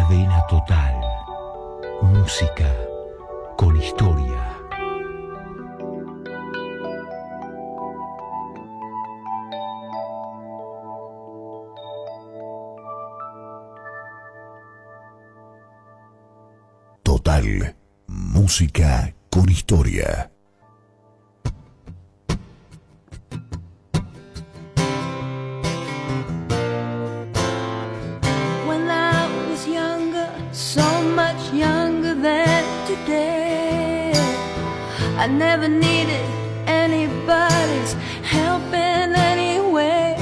Cadena Total. Música con historia. Total. Música con historia. When I was younger, so much younger than today, I never needed anybody's help in any way.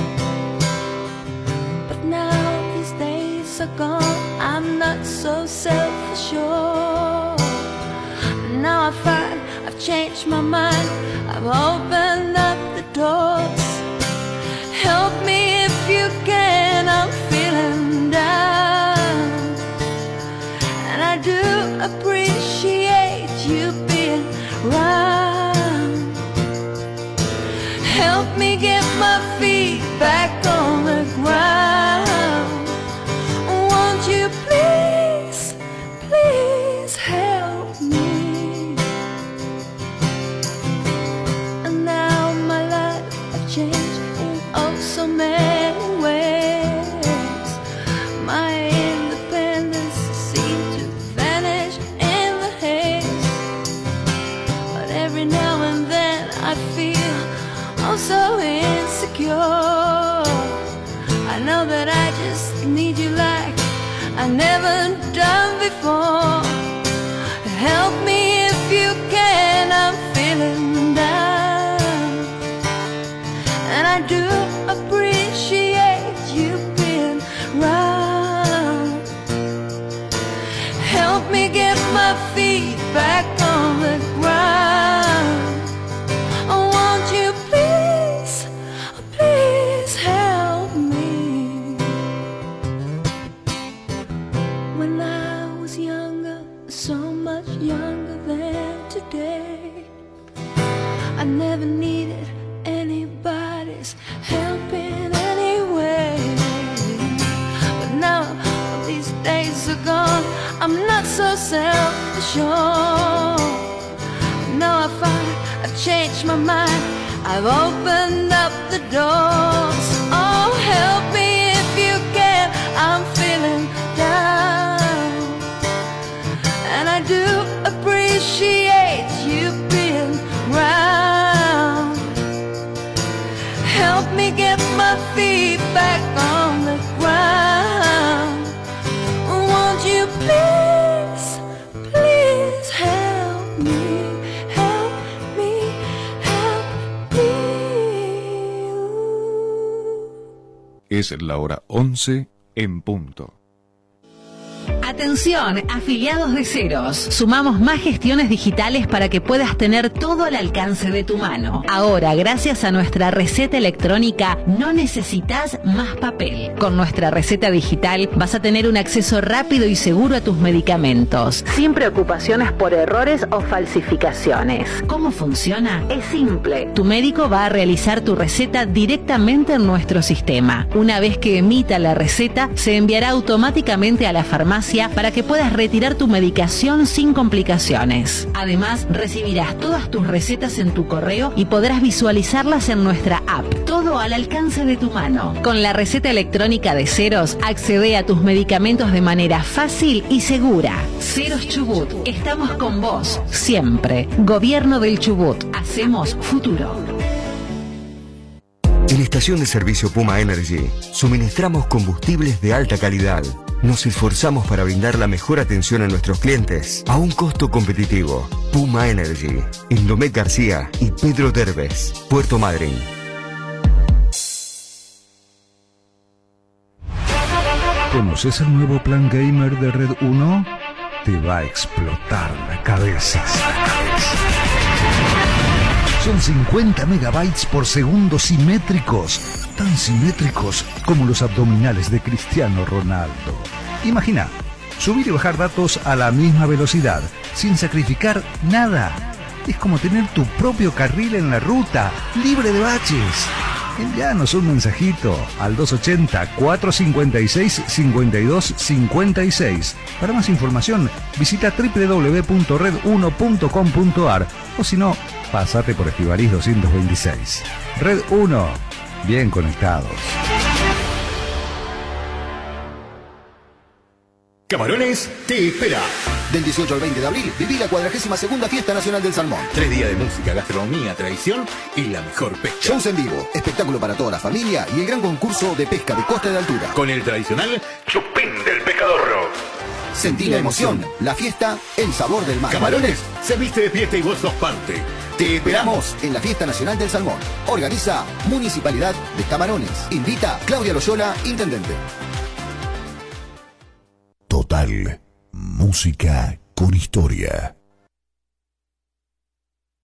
But now these days are gone, I'm not so self-assured. Now I find I've changed my mind, I've opened up the doors. Help me if you can, I'm feeling down. And I do appreciate you being around. Help me get my feet back on the ground. Won't you please, please help me? And now my life has changed in oh so many ways. My independence seemed to vanish in the haze. But every now and then I feel oh so insecure. I know that I just need you like I never done before. Help me if you can, I'm feeling down. And I do appreciate you being around. Help me get my feet back on the ground. Oh, won't you please, please help me? When I was younger, so much younger than today, I never needed anybody's help in any way. But now these days are gone, I'm not so self-assured. Now I find I've changed my mind, I've opened up the doors. Oh, help me if you can, I'm feeling down. And I do appreciate you being around. Help me get my feet back on the ground. Won't you please, please help me, help me, help me. Es la hora 11 en punto. Atención, afiliados de Ceros. Sumamos más gestiones digitales para que puedas tener todo al alcance de tu mano. Ahora, gracias a nuestra receta electrónica, no necesitas más papel. Con nuestra receta digital vas a tener un acceso rápido y seguro a tus medicamentos, sin preocupaciones por errores o falsificaciones. ¿Cómo funciona? Es simple. Tu médico va a realizar tu receta directamente en nuestro sistema. Una vez que emita la receta, se enviará automáticamente a la farmacia para que puedas retirar tu medicación sin complicaciones. Además, recibirás todas tus recetas en tu correo y podrás visualizarlas en nuestra app. Todo al alcance de tu mano. Con la receta electrónica de Ceros, accede a tus medicamentos de manera fácil y segura. Ceros Chubut. Estamos con vos, siempre. Gobierno del Chubut. Hacemos futuro. En Estación de Servicio Puma Energy, suministramos combustibles de alta calidad. Nos esforzamos para brindar la mejor atención a nuestros clientes a un costo competitivo. Puma Energy, en Domecq García y Pedro Derbez, Puerto Madryn. ¿Conoces el nuevo plan gamer de Red 1? Te va a explotar la cabeza. Son 50 megabytes por segundo simétricos, tan simétricos como los abdominales de Cristiano Ronaldo. Imagina, subir y bajar datos a la misma velocidad, sin sacrificar nada. Es como tener tu propio carril en la ruta, libre de baches. Envíanos un mensajito al 280-456-5256. Para más información, visita www.red1.com.ar o si no, pasate por Estivaliz 226. Red 1, bien conectados. Camarones te espera. Del 18 al 20 de abril, viví la 42ª Fiesta Nacional del Salmón. 3 días de música, gastronomía, tradición y la mejor pesca. Shows en vivo, espectáculo para toda la familia y el gran concurso de pesca de costa y de altura. Con el tradicional Chupín del Pescador. Sentí la emoción, la fiesta, el sabor del mar. Camarones se viste de fiesta y vos sos parte. Te esperamos en la Fiesta Nacional del Salmón. Organiza Municipalidad de Camarones. Invita Claudia Loyola, Intendente. Total, música con historia.